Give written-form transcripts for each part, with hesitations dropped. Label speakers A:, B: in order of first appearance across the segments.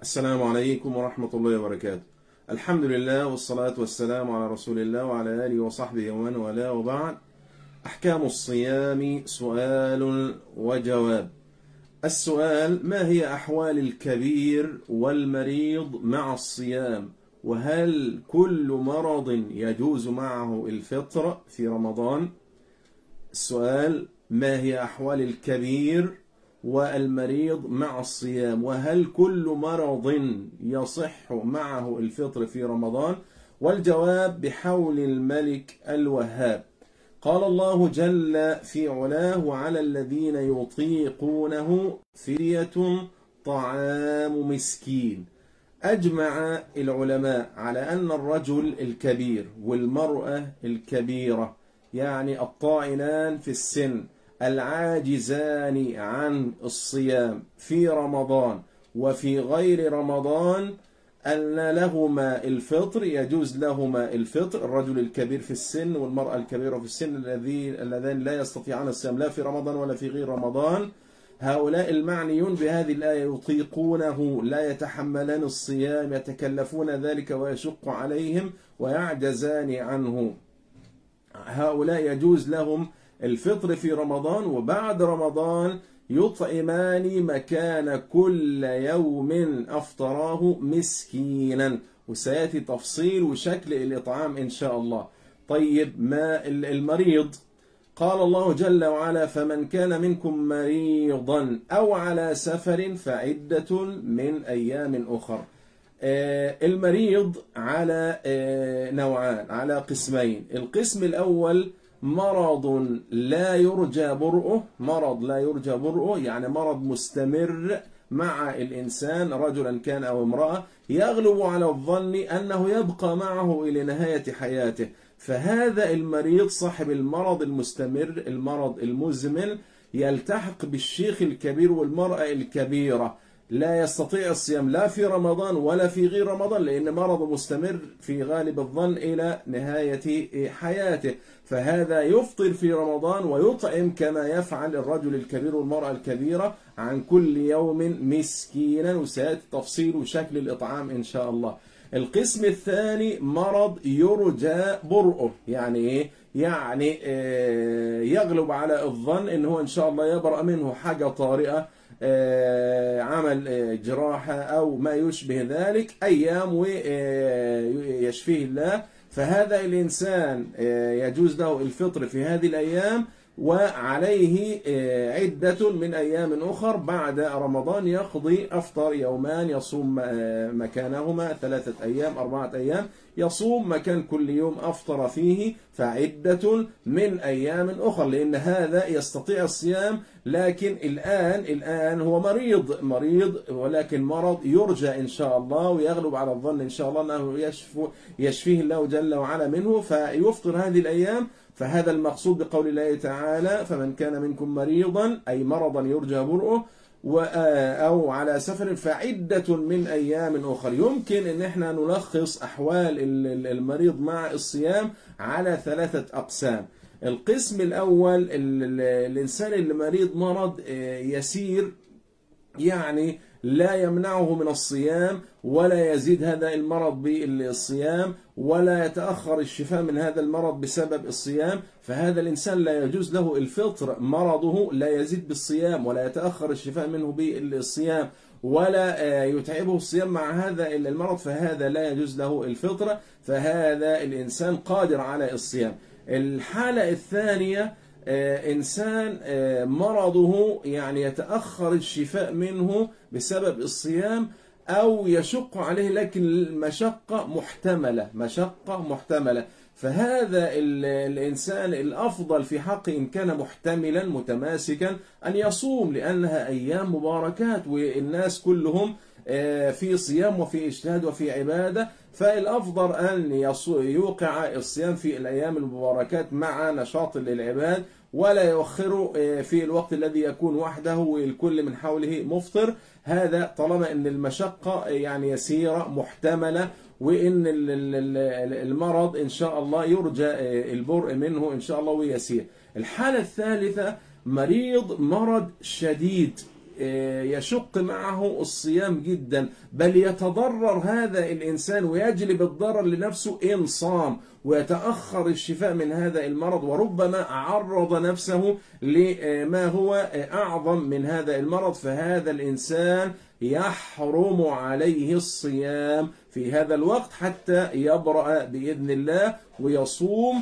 A: السلام عليكم ورحمة الله وبركاته. الحمد لله والصلاة والسلام على رسول الله وعلى آله وصحبه ومن والاه، وبعد. أحكام الصيام سؤال وجواب. السؤال: ما هي أحوال الكبير والمريض مع الصيام؟ وهل كل مرض يجوز معه الفطر في رمضان؟ السؤال: ما هي أحوال الكبير والمريض مع الصيام؟ وهل كل مرض يصح معه الفطر في رمضان؟ والجواب: بحول الملك الوهاب. قال الله جل في علاه: وعلى الذين يطيقونه فدية طعام مسكين. أجمع العلماء على أن الرجل الكبير والمرأة الكبيرة، يعني الطائنان في السن العاجزان عن الصيام في رمضان وفي غير رمضان، أن لهما الفطر، يجوز لهما الفطر. الرجل الكبير في السن والمرأة الكبيرة في السن اللذان لا يستطيعان الصيام لا في رمضان ولا في غير رمضان، هؤلاء المعنيون بهذه الآية يطيقونه، لا يتحملان الصيام، يتكلفون ذلك ويشق عليهم ويعجزان عنه. هؤلاء يجوز لهم الفطر في رمضان، وبعد رمضان يطعمان مكان كل يوم أفطراه مسكينا، وسيأتي تفصيل وشكل الإطعام إن شاء الله. طيب، ما المريض؟ قال الله جل وعلا: فمن كان منكم مريضا أو على سفر فعدة من أيام أخر. المريض على نوعان، على قسمين. القسم الأول مرض لا يرجى برؤه، مرض لا يرجى برؤه يعني مرض مستمر مع الإنسان، رجلا كان أو امرأة، يغلب على الظن أنه يبقى معه إلى نهاية حياته. فهذا المريض صاحب المرض المستمر، المرض المزمن، يلتحق بالشيخ الكبير والمرأة الكبيرة، لا يستطيع الصيام لا في رمضان ولا في غير رمضان، لأن مرضه مستمر في غالب الظن إلى نهاية حياته. فهذا يفطر في رمضان ويطعم كما يفعل الرجل الكبير والمرأة الكبيرة عن كل يوم مسكينا، وسيأتي تفصيل وشكل الإطعام إن شاء الله. القسم الثاني مرض يرجى برؤه، يعني إيه؟ يعني يغلب على الظن إنه إن شاء الله يبرأ منه حاجة طارئة، عمل جراحة أو ما يشبه ذلك، أيام ويشفيه الله. فهذا الإنسان يجوز له الفطر في هذه الأيام، وعليه عدة من أيام أخر بعد رمضان، يقضي أفطر يومان، يصوم مكانهما 3 أيام 4 أيام، يصوم مكان كل يوم أفطر فيه، فعدة من أيام أخر، لأن هذا يستطيع الصيام. لكن الآن هو مريض، ولكن مرض يرجى إن شاء الله ويغلب على الظن إن شاء الله أنه يشفيه الله جل وعلا منه، فيفطر هذه الأيام. فهذا المقصود بقول الله تعالى: فمن كان منكم مريضا، أي مرضا يرجى برؤه، أو على سفر فعدة من أيام أخر. يمكن أن احنا نلخص أحوال المريض مع الصيام على 3 أقسام. القسم الأول الإنسان اللي مريض مرض يسير، يعني لا يمنعه من الصيام ولا يزيد هذا المرض بالصيام ولا يتأخر الشفاء من هذا المرض بسبب الصيام، فهذا الإنسان لا يجوز له الفطر. مرضه لا يزيد بالصيام ولا يتأخر الشفاء منه بالصيام ولا يتعبه الصيام مع هذا المرض، فهذا لا يجوز له الفطر، فهذا الإنسان قادر على الصيام. الحالة الثانية إنسان مرضه يعني يتأخر الشفاء منه بسبب الصيام أو يشق عليه، لكن المشقة محتملة، فهذا الإنسان الأفضل في حقه إن كان محتملا متماسكا أن يصوم، لأنها أيام مباركات والناس كلهم في صيام وفي اجتهاد وفي عبادة، فالأفضل أن يوقع الصيام في الأيام المباركات مع نشاط العباد، ولا يؤخره في الوقت الذي يكون وحده والكل من حوله مفطر. هذا طالما أن المشقة يعني يسيرة محتملة، وإن المرض إن شاء الله يرجى البرء منه إن شاء الله ويسير. الحالة الثالثة مريض مرض شديد، يشق معه الصيام جدا، بل يتضرر هذا الإنسان ويجلب الضرر لنفسه إن صام، ويتأخر الشفاء من هذا المرض، وربما عرض نفسه لما هو أعظم من هذا المرض. فهذا الإنسان يحرم عليه الصيام في هذا الوقت حتى يبرأ بإذن الله، ويصوم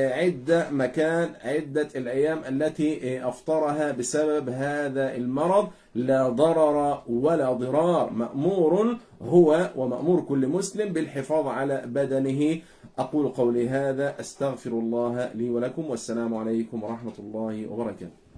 A: عدة الأيام التي أفطرها بسبب هذا المرض. لا ضرر ولا ضرار، مأمور هو ومأمور كل مسلم بالحفاظ على بدنه. أقول قولي هذا، أستغفر الله لي ولكم، والسلام عليكم ورحمة الله وبركاته.